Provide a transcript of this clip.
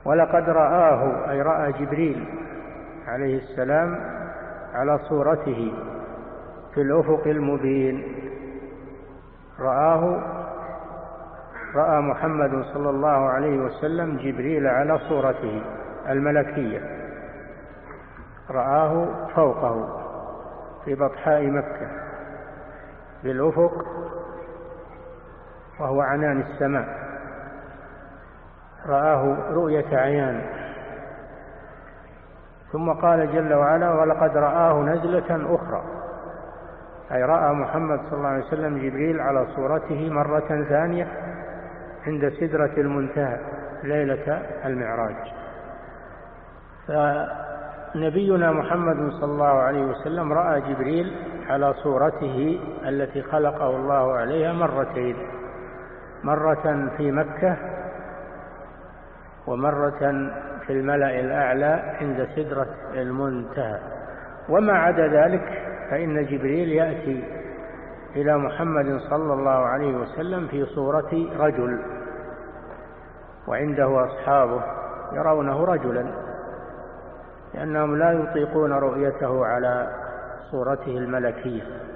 ولقد رآه أي رأى جبريل عليه السلام على صورته في الأفق المبين. رأى محمد صلى الله عليه وسلم جبريل على صورته الملكية، رآه فوقه في بطحاء مكة بالأفق وهو عنان السماء، رآه رؤية عيان. ثم قال جل وعلا: ولقد رآه نزلة أخرى، أي رأى محمد صلى الله عليه وسلم جبريل على صورته مرة ثانية عند سدرة المنتهى ليلة المعراج. فنبينا محمد صلى الله عليه وسلم رأى جبريل على صورته التي خلقه الله عليها مرتين، مرة في مكة ومرة في الملأ الأعلى عند سدرة المنتهى. وما عدا ذلك فإن جبريل يأتي إلى محمد صلى الله عليه وسلم في صورة رجل، وعنده أصحابه يرونه رجلا، لأنهم لا يطيقون رؤيته على صورته الملكية.